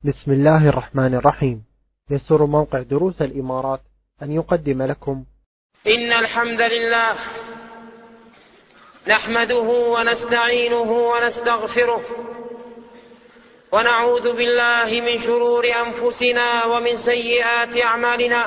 بسم الله الرحمن الرحيم. يسر موقع دروس الإمارات أن يقدم لكم إن الحمد لله نحمده ونستعينه ونستغفره ونعوذ بالله من شرور أنفسنا ومن سيئات أعمالنا.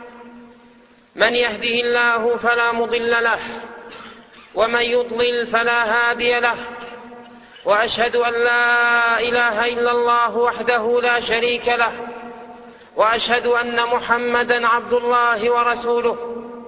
من يهده الله فلا مضل له ومن يضلل فلا هادي له، وأشهد أن لا إله إلا الله وحده لا شريك له، وأشهد أن محمدا عبد الله ورسوله.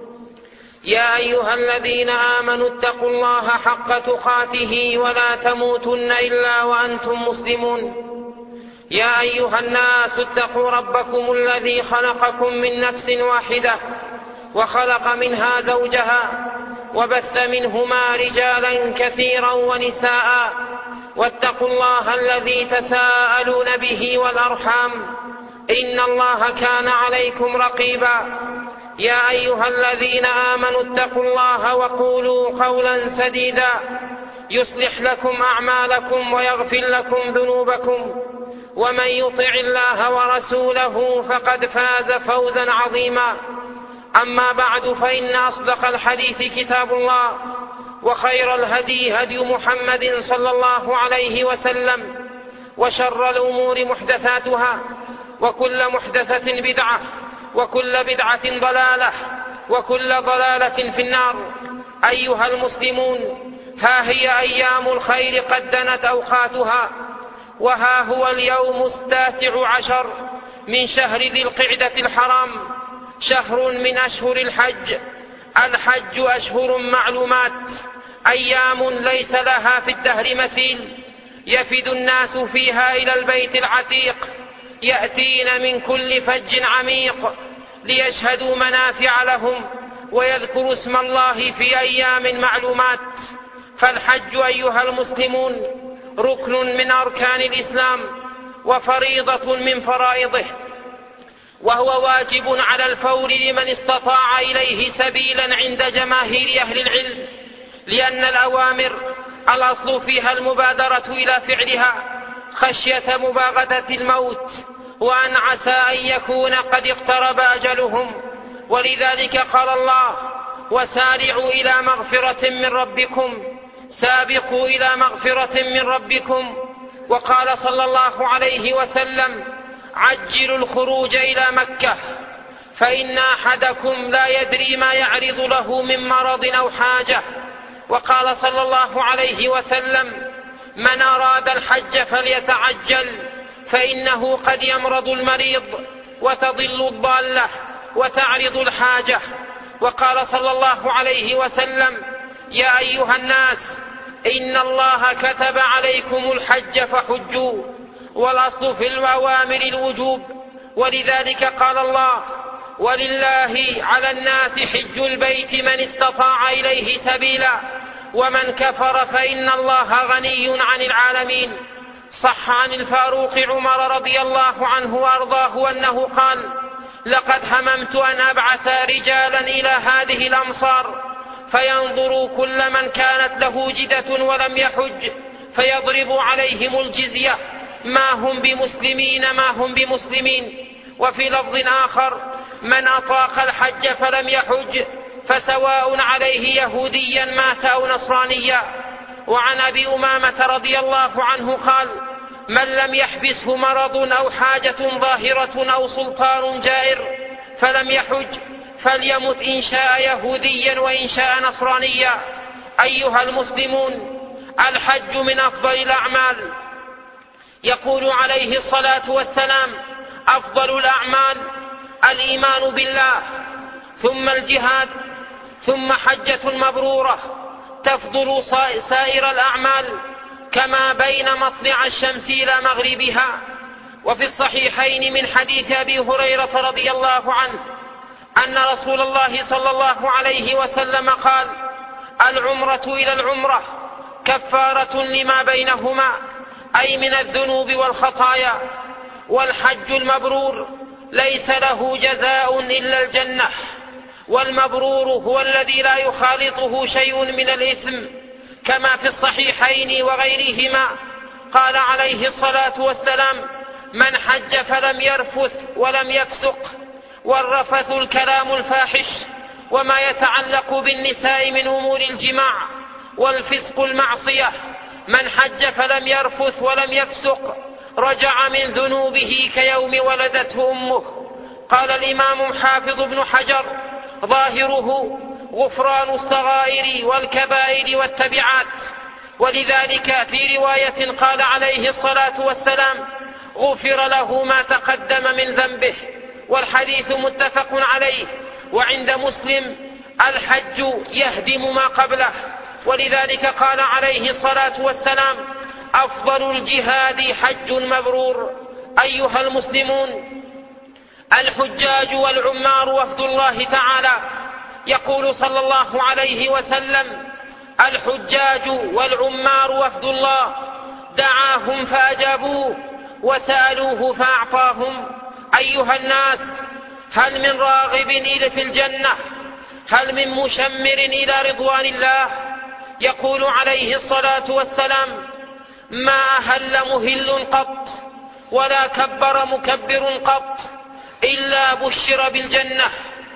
يا أيها الذين آمنوا اتقوا الله حق تقاته ولا تموتن إلا وأنتم مسلمون. يا أيها الناس اتقوا ربكم الذي خلقكم من نفس واحدة وخلق منها زوجها وبث منهما رجالا كثيرا ونساء، واتقوا الله الذي تساءلون به والأرحام إن الله كان عليكم رقيبا. يا أيها الذين آمنوا اتقوا الله وقولوا قولا سديدا يصلح لكم أعمالكم ويغفر لكم ذنوبكم، ومن يطع الله ورسوله فقد فاز فوزا عظيما. أما بعد، فإن أصدق الحديث كتاب الله، وخير الهدي هدي محمد صلى الله عليه وسلم، وشر الأمور محدثاتها، وكل محدثة بدعة، وكل بدعة ضلالة، وكل ضلالة في النار. أيها المسلمون، ها هي أيام الخير قد دنت أوقاتها، وها هو اليوم 19 من شهر ذي القعدة الحرام، شهر من أشهر الحج. الحج أشهر معلومات، أيام ليس لها في الدهر مثيل، يفد الناس فيها إلى البيت العتيق، يأتين من كل فج عميق ليشهدوا منافع لهم ويذكروا اسم الله في أيام معلومات. فالحج أيها المسلمون ركن من أركان الإسلام وفريضة من فرائضه، وهو واجب على الفور لمن استطاع إليه سبيلا عند جماهير أهل العلم، لأن الأوامر الأصل فيها المبادرة إلى فعلها خشية مباغتة الموت، وأن عسى أن يكون قد اقترب أجلهم. ولذلك قال الله: وسارعوا إلى مغفرة من ربكم، سابقوا إلى مغفرة من ربكم. وقال صلى الله عليه وسلم: عجلوا الخروج إلى مكة، فإن أحدكم لا يدري ما يعرض له من مرض أو حاجة. وقال صلى الله عليه وسلم: من أراد الحج فليتعجل، فإنه قد يمرض المريض وتضل الضالة وتعرض الحاجة. وقال صلى الله عليه وسلم: يا أيها الناس، إن الله كتب عليكم الحج فحجوا، والأصل في الأوامر الوجوب. ولذلك قال الله: ولله على الناس حج البيت من استطاع إليه سبيلا، ومن كفر فإن الله غني عن العالمين. صح عن الفاروق عمر رضي الله عنه وأرضاه أنه قال: لقد هممت أن أبعث رجالا إلى هذه الأمصار فينظروا كل من كانت له جدة ولم يحج، فيضرب عليهم الجزية، ما هم بمسلمين. وفي لفظ آخر: من أطاق الحج فلم يحج فسواء عليه يهوديا مات أو نصرانيا. وعن أبي أمامة رضي الله عنه قال: من لم يحبسه مرض أو حاجة ظاهرة أو سلطان جائر فلم يحج فليمت إن شاء يهوديا وإن شاء نصرانيا. أيها المسلمون، الحج من أفضل الأعمال. يقول عليه الصلاة والسلام: أفضل الأعمال الإيمان بالله، ثم الجهاد، ثم حجة مبرورة تفضل سائر الأعمال كما بين مطلع الشمس إلى مغربها. وفي الصحيحين من حديث أبي هريرة رضي الله عنه أن رسول الله صلى الله عليه وسلم قال: العمرة إلى العمرة كفارة لما بينهما، أي من الذنوب والخطايا. والحج المبرور ليس له جزاء إلا الجنة، والمبرور هو الذي لا يخالطه شيء من الإثم، كما في الصحيحين وغيرهما قال عليه الصلاة والسلام: من حج فلم يرفث ولم يفسق، والرفث الكلام الفاحش وما يتعلق بالنساء من أمور الجماع، والفسق المعصية. من حج فلم يرفث ولم يفسق رجع من ذنوبه كيوم ولدته أمه. قال الإمام حافظ بن حجر: ظاهره غفران الصغائر والكبائر والتبعات. ولذلك في رواية قال عليه الصلاة والسلام: غفر له ما تقدم من ذنبه، والحديث متفق عليه. وعند مسلم: الحج يهدم ما قبله. ولذلك قال عليه الصلاة والسلام: أفضل الجهاد حج مبرور. أيها المسلمون، الحجاج والعمار وفد الله تعالى. يقول صلى الله عليه وسلم: الحجاج والعمار وفد الله، دعاهم فأجابوه وسألوه فأعطاهم. أيها الناس، هل من راغب في الجنة؟ هل من مشمر إلى رضوان الله؟ يقول عليه الصلاة والسلام: ما أهل مهل قط ولا كبر مكبر قط إلا بشر بالجنة.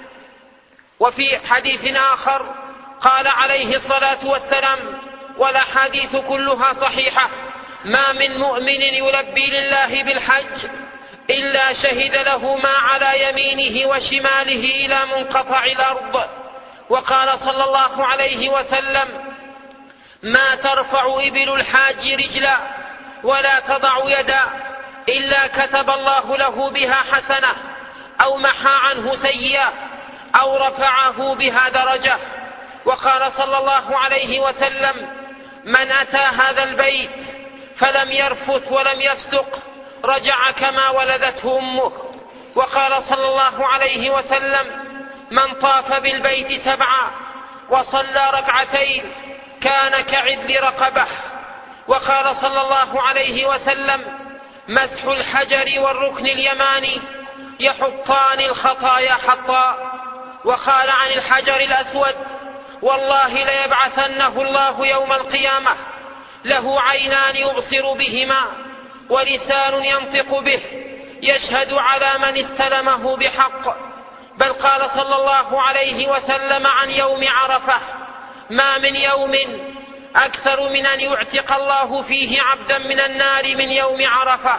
وفي حديث آخر قال عليه الصلاة والسلام، والأحاديث كلها صحيحة: ما من مؤمن يلبي لله بالحج إلا شهد له ما على يمينه وشماله إلى منقطع الأرض. وقال صلى الله عليه وسلم: ما ترفع إبل الحاج رجلا ولا تضع يدا إلا كتب الله له بها حسنة، أو محى عنه سيئة، أو رفعه بها درجة. وقال صلى الله عليه وسلم: من أتى هذا البيت فلم يرفث ولم يفسق رجع كما ولدته أمه. وقال صلى الله عليه وسلم: من طاف بالبيت 7 وصلى 2 كان كعدل رقبة. وقال صلى الله عليه وسلم: مسح الحجر والركن اليماني يحطان الخطايا حطا. وقال عن الحجر الأسود: والله ليبعثنه الله يوم القيامة له عينان يبصر بهما ولسان ينطق به يشهد على من استلمه بحق. بل قال صلى الله عليه وسلم عن يوم عرفة: ما من يوم أكثر من أن يعتق الله فيه عبدا من النار من يوم عرفة،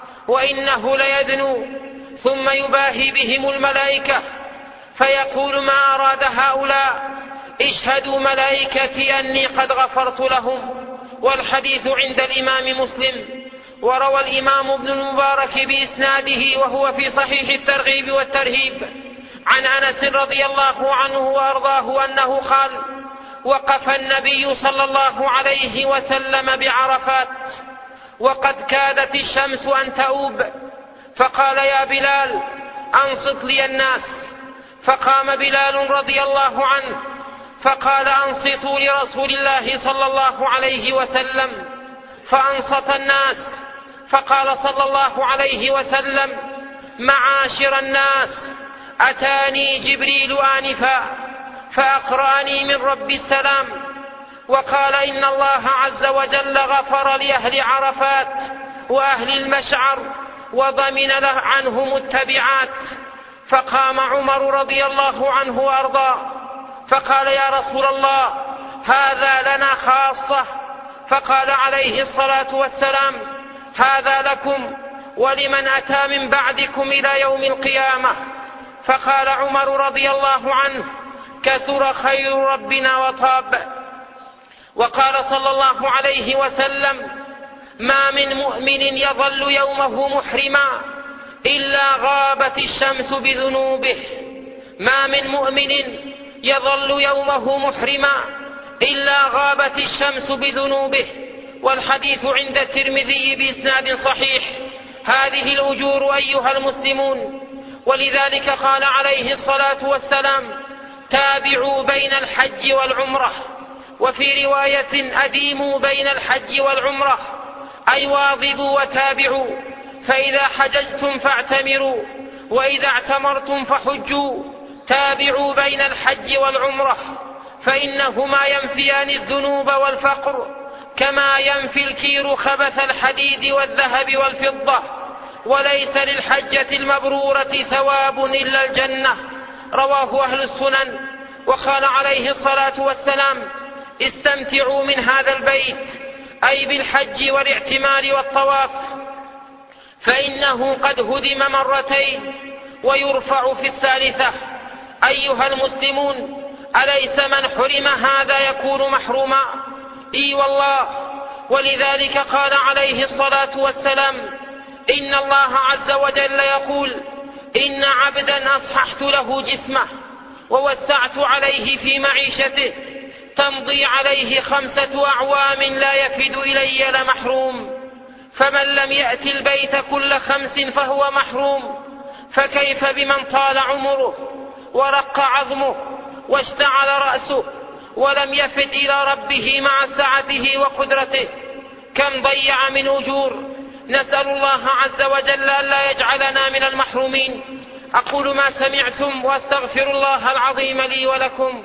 وإنه ليدنو ثم يباهي بهم الملائكة فيقول: ما أراد هؤلاء؟ اشهدوا ملائكتي أني قد غفرت لهم. والحديث عند الإمام مسلم. وروى الإمام ابن المبارك بإسناده وهو في صحيح الترغيب والترهيب عن أنس رضي الله عنه وأرضاه أنه قال: وقف النبي صلى الله عليه وسلم بعرفات وقد كادت الشمس أن تؤوب، فقال: يا بلال أنصت لي الناس. فقام بلال رضي الله عنه فقال: أنصتوا لرسول الله صلى الله عليه وسلم. فأنصت الناس. فقال صلى الله عليه وسلم: معاشر الناس، أتاني جبريل آنفا فأقرأني من رب السلام وقال: إن الله عز وجل غفر لأهل عرفات وأهل المشعر وضمن عنهم التبعات. فقام عمر رضي الله عنه وأرضاه فقال: يا رسول الله، هذا لنا خاصة. فقال عليه الصلاة والسلام: هذا لكم ولمن أتى من بعدكم إلى يوم القيامة. فقال عمر رضي الله عنه: كثر خير ربنا وطاب. وقال صلى الله عليه وسلم: ما من مؤمن يظل يومه محرما إلا غابت الشمس بذنوبه. ما من مؤمن يظل يومه محرما إلا غابت الشمس بذنوبه. والحديث عند الترمذي بإسناد صحيح. هذه الأجور أيها المسلمون. ولذلك قال عليه الصلاة والسلام: تابعوا بين الحج والعمرة. وفي رواية: أديموا بين الحج والعمرة، أي واظبوا وتابعوا. فإذا حججتم فاعتمروا، وإذا اعتمرتم فحجوا. تابعوا بين الحج والعمرة، فإنهما ينفيان الذنوب والفقر كما ينفي الكير خبث الحديد والذهب والفضة. وليس للحجة المبرورة ثواب إلا الجنة. رواه أهل السنن. وقال عليه الصلاة والسلام: استمتعوا من هذا البيت، أي بالحج والاعتمار والطواف، فإنه قد هدم مرتين ويرفع في الثالثة. أيها المسلمون، أليس من حرم هذا يكون محروما؟ إي والله. ولذلك قال عليه الصلاة والسلام: إن الله عز وجل يقول: إن عبدا أصححت له جسمه ووسعت عليه في معيشته تمضي عليه 5 أعوام لا يفد إلي لمحروم. فمن لم يأت البيت كل 5 فهو محروم، فكيف بمن طال عمره ورق عظمه واشتعل رأسه ولم يفد إلى ربه مع سعته وقدرته؟ كم ضيع من أجور. نسأل الله عز وجل ألا يجعلنا من المحرومين. أقول ما سمعتم وأستغفر الله العظيم لي ولكم.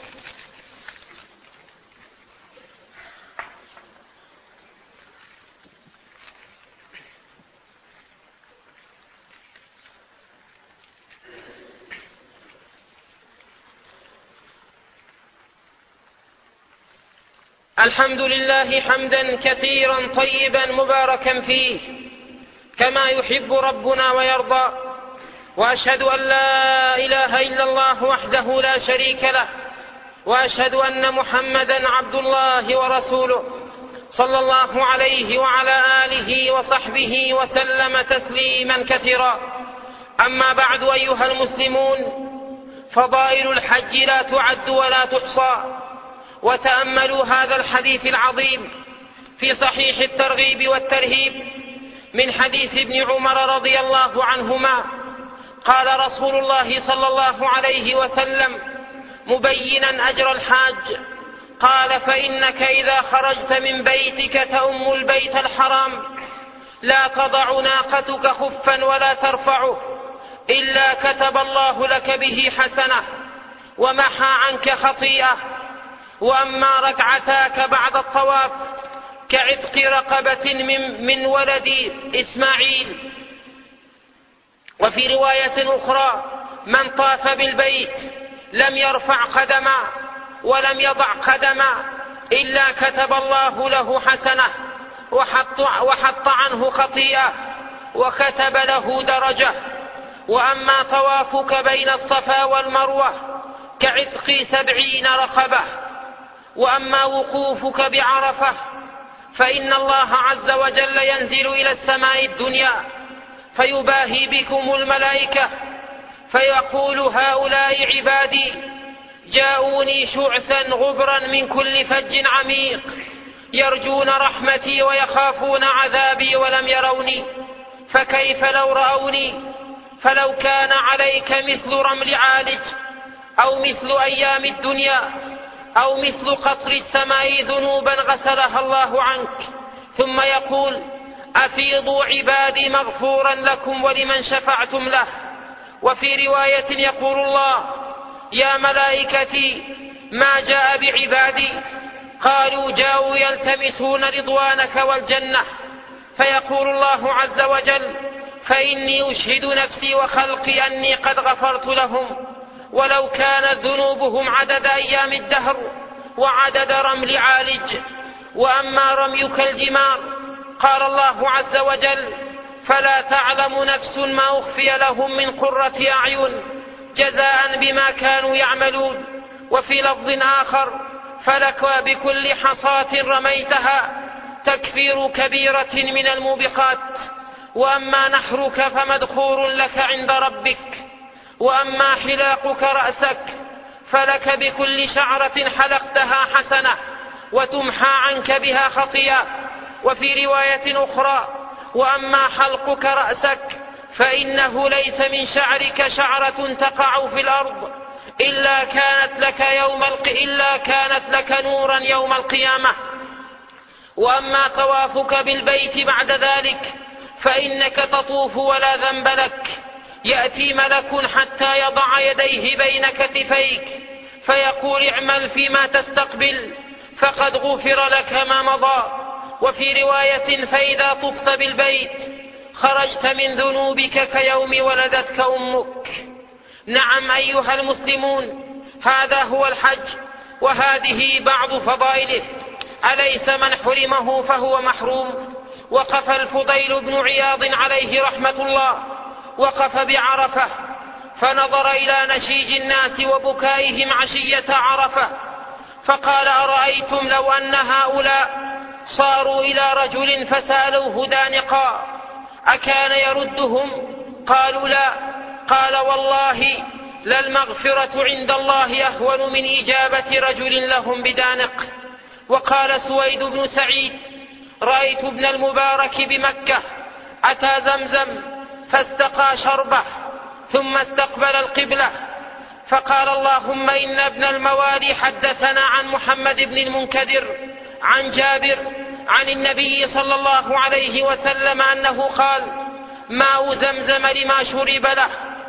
الحمد لله حمدا كثيرا طيبا مباركا فيه كما يحب ربنا ويرضى، وأشهد أن لا إله إلا الله وحده لا شريك له، وأشهد أن محمدا عبد الله ورسوله صلى الله عليه وعلى آله وصحبه وسلم تسليما كثيرا. أما بعد، أيها المسلمون، فضائل الحج لا تعد ولا تحصى. وتأملوا هذا الحديث العظيم في صحيح الترغيب والترهيب من حديث ابن عمر رضي الله عنهما. قال رسول الله صلى الله عليه وسلم مبينا أجر الحاج: قال: فإنك إذا خرجت من بيتك تؤم البيت الحرام لا تضع ناقتك خفا ولا ترفعه إلا كتب الله لك به حسنة ومحى عنك خطيئة. وأما ركعتاك بعد الطواف كعتق رقبة من ولد إسماعيل. وفي رواية أخرى: من طاف بالبيت لم يرفع قدما ولم يضع قدما إلا كتب الله له حسنة وحط عنه خطيئة وكتب له درجة. وأما طوافك بين الصفا والمروة كعتق 70 رقبة. وأما وقوفك بعرفة فإن الله عز وجل ينزل إلى السماء الدنيا فيباهي بكم الملائكة فيقول: هؤلاء عبادي جاءوني شعثا غبرا من كل فج عميق يرجون رحمتي ويخافون عذابي ولم يروني، فكيف لو رأوني؟ فلو كان عليك مثل رمل عالج أو مثل أيام الدنيا أو مثل قطر السماء ذنوبا غسلها الله عنك. ثم يقول: أفيضوا عبادي مغفورا لكم ولمن شفعتم له. وفي رواية يقول الله: يا ملائكتي ما جاء بعبادي؟ قالوا: جاءوا يلتمسون رضوانك والجنة. فيقول الله عز وجل: فإني أشهد نفسي وخلقي أني قد غفرت لهم ولو كانت ذنوبهم عدد أيام الدهر وعدد رمل عالج. وأما رميك الجمار قال الله عز وجل: فلا تعلم نفس ما أخفي لهم من قرة أعين جزاء بما كانوا يعملون. وفي لفظ آخر: فلك بكل حصاة رميتها تكفير كبيرة من الموبقات. وأما نحرك فمدخور لك عند ربك. وأما حلاقك رأسك فلك بكل شعرة حلقتها حسنة وتمحى عنك بها خطيئة. وفي رواية أخرى: وأما حلقك رأسك فإنه ليس من شعرك شعرة تقع في الأرض إلا كانت لك نورا يوم القيامة. وأما طوافك بالبيت بعد ذلك فإنك تطوف ولا ذنب لك، يأتي ملك حتى يضع يديه بين كتفيك فيقول: اعمل فيما تستقبل فقد غفر لك ما مضى. وفي رواية: فإذا طفت بالبيت خرجت من ذنوبك كيوم ولدتك أمك. نعم أيها المسلمون، هذا هو الحج وهذه بعض فضائله، أليس من حرمه فهو محروم؟ وقف الفضيل بن عياض عليه رحمة الله، وقف بعرفة فنظر إلى نشيج الناس وبكائهم عشية عرفة، فقال: أرأيتم لو أن هؤلاء صاروا إلى رجل فسألوه دانقا أكان يردهم؟ قالوا: لا. قال: والله للمغفرة عند الله أهون من إجابة رجل لهم بدانق. وقال سويد بن سعيد: رأيت ابن المبارك بمكة أتى زمزم فاستقى شربه ثم استقبل القبلة فقال: اللهم إن ابن الموالي حدثنا عن محمد بن المنكدر عن جابر عن النبي صلى الله عليه وسلم أنه قال: ماء زمزم لما شرب له،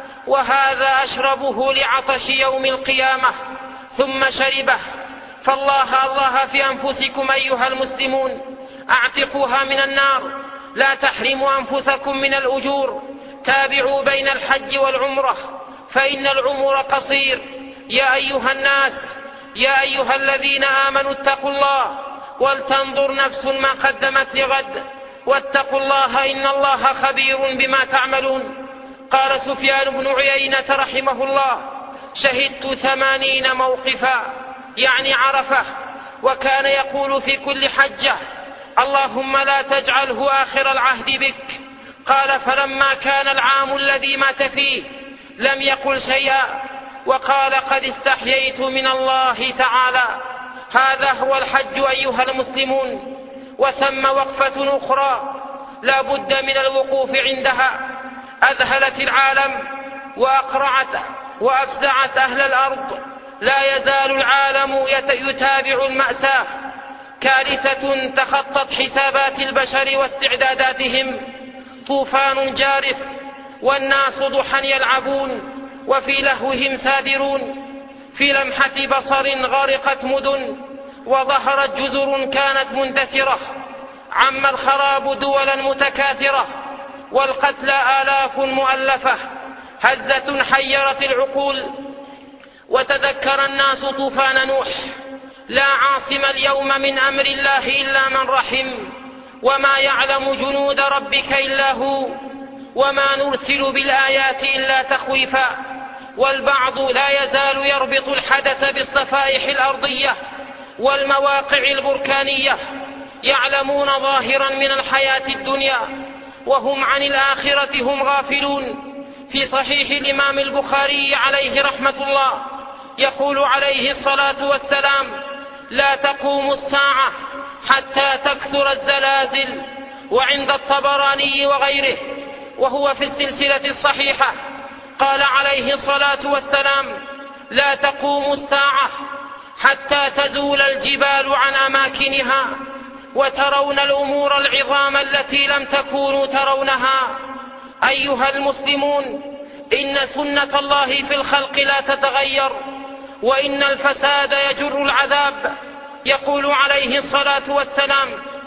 وهذا أشربه لعطش يوم القيامة. ثم شربه. فالله الله في أنفسكم أيها المسلمون، أعتقوها من النار، لا تحرموا أنفسكم من الأجور، تابعوا بين الحج والعمرة فإن العمر قصير. يا أيها الناس، يا أيها الذين آمنوا اتقوا الله ولتنظر نفس ما قدمت لغد واتقوا الله إن الله خبير بما تعملون. قال سفيان بن عيينة رحمه الله: شهدت 80 موقفا، يعني عرفة، وكان يقول في كل حجة: اللهم لا تجعله آخر العهد بك. قال: فلما كان العام الذي مات فيه لم يقل شيئا، وقال: قد استحييت من الله تعالى. هذا هو الحج أيها المسلمون. وثم وقفة أخرى لا بد من الوقوف عندها، أذهلت العالم وأقرعت وأفزعت أهل الأرض. لا يزال العالم يتابع المأساة، كارثة تخطت حسابات البشر واستعداداتهم، طوفان جارف والناس ضحى يلعبون وفي لهوهم سادرون، في لمحة بصر غرقت مدن وظهرت جزر كانت مندثرة، عم الخراب دولا متكاثرة، والقتلى آلاف مؤلفة، هزة حيرت العقول. وتذكر الناس طوفان نوح: لا عاصم اليوم من أمر الله إلا من رحم، وما يعلم جنود ربك إلا هو، وما نرسل بالآيات إلا تخويفا. والبعض لا يزال يربط الحدث بالصفائح الأرضية والمواقع البركانية، يعلمون ظاهرا من الحياة الدنيا وهم عن الآخرة هم غافلون. في صحيح الإمام البخاري عليه رحمة الله يقول عليه الصلاة والسلام: لا تقوم الساعة حتى تكثر الزلازل. وعند الطبراني وغيره وهو في السلسلة الصحيحة قال عليه الصلاة والسلام: لا تقوم الساعة حتى تزول الجبال عن أماكنها وترون الأمور العظام التي لم تكونوا ترونها. أيها المسلمون، إن سنة الله في الخلق لا تتغير، وإن الفساد يجر العذاب. يقول عليه الصلاة والسلام: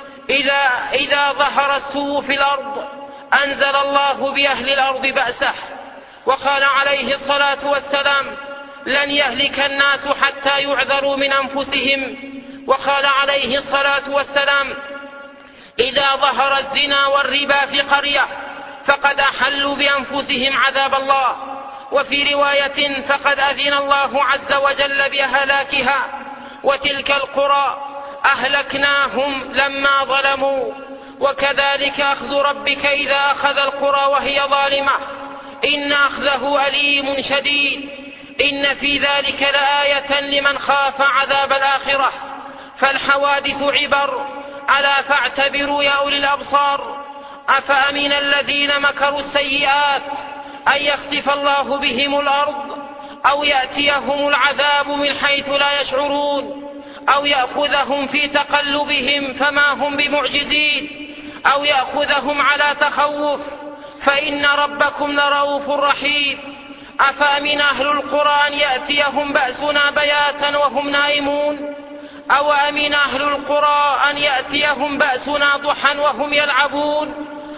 إذا ظهر السوء في الأرض أنزل الله بأهل الأرض بأسه. وقال عليه الصلاة والسلام: لن يهلك الناس حتى يعذروا من أنفسهم. وقال عليه الصلاة والسلام: إذا ظهر الزنا والربا في قرية فقد أحلوا بأنفسهم عذاب الله. وفي رواية: فقد أذن الله عز وجل بهلاكها. وتلك القرى أهلكناهم لما ظلموا، وكذلك أخذ ربك إذا أخذ القرى وهي ظالمة إن أخذه أليم شديد. إن في ذلك لآية لمن خاف عذاب الآخرة. فالحوادث عبر، ألا فاعتبروا يا أولي الأبصار. أفأمن الذين مكروا السيئات أن يخسف الله بهم الأرض أو يأتيهم العذاب من حيث لا يشعرون أو يأخذهم في تقلبهم فما هم بمعجزين أو يأخذهم على تخوف فإن ربكم لرؤوف رحيم. أفأمن أهل القرى أن يأتيهم بأسنا بياتا وهم نائمون أو أمن أهل القرى أن يأتيهم بأسنا ضحى وهم يلعبون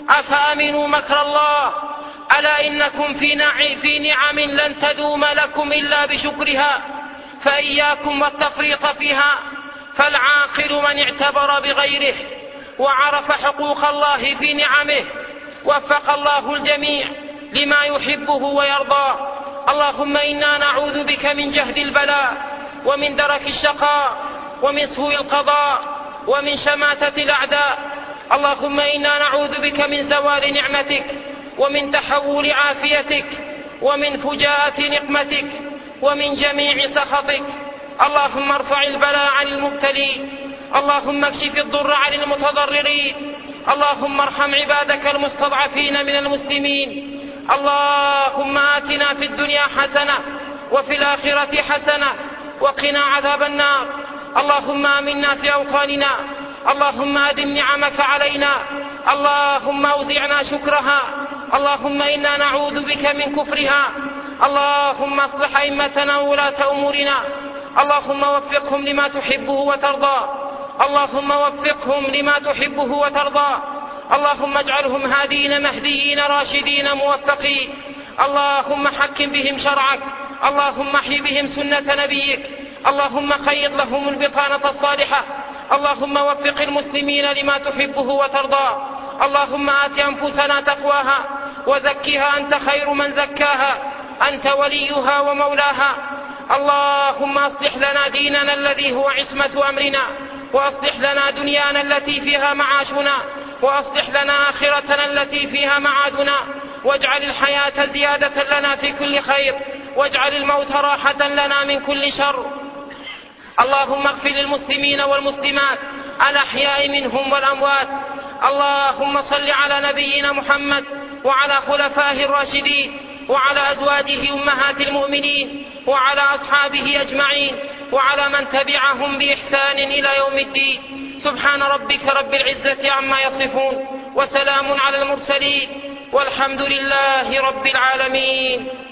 أفأمنوا مكر الله؟ ألا إنكم في نعم لن تدوم لكم إلا بشكرها، فإياكم والتفريط فيها، فالعاقل من اعتبر بغيره وعرف حقوق الله في نعمه. وفق الله الجميع لما يحبه ويرضى. اللهم إنا نعوذ بك من جهد البلاء ومن درك الشقاء ومن سوء القضاء ومن شماتة الأعداء. اللهم إنا نعوذ بك من زوال نعمتك ومن تحول عافيتك ومن فجاءة نقمتك ومن جميع سخطك. اللهم ارفع البلاء عن المبتلين، اللهم اكشف الضر عن المتضررين، اللهم ارحم عبادك المستضعفين من المسلمين. اللهم آتنا في الدنيا حسنة وفي الآخرة حسنة وقنا عذاب النار. اللهم آمنا في أوطاننا، اللهم أدم نعمك علينا، اللهم أوزعنا شكرها. اللهم إنا نعوذ بك من كفرها. اللهم اصلح أئمتنا وولاة أمورنا، اللهم وفقهم لما تحبه وترضى، اللهم وفقهم لما تحبه وترضى. اللهم اجعلهم هادين مهديين راشدين موفقين. اللهم حكم بهم شرعك، اللهم احي بهم سنة نبيك، اللهم خيط لهم البطانة الصالحة. اللهم وفق المسلمين لما تحبه وترضى. اللهم آت أنفسنا تقواها وزكها أنت خير من زكاها، أنت وليها ومولاها. اللهم أصلح لنا ديننا الذي هو عصمة أمرنا، وأصلح لنا دنيانا التي فيها معاشنا، وأصلح لنا آخرتنا التي فيها معادنا، واجعل الحياة زيادة لنا في كل خير، واجعل الموت راحة لنا من كل شر. اللهم اغفر للمسلمين والمسلمات الأحياء منهم والأموات. اللهم صل على نبينا محمد وعلى خلفائه الراشدين وعلى أزواجه أمهات المؤمنين وعلى أصحابه أجمعين وعلى من تبعهم بإحسان إلى يوم الدين. سبحان ربك رب العزة عما يصفون، وسلام على المرسلين، والحمد لله رب العالمين.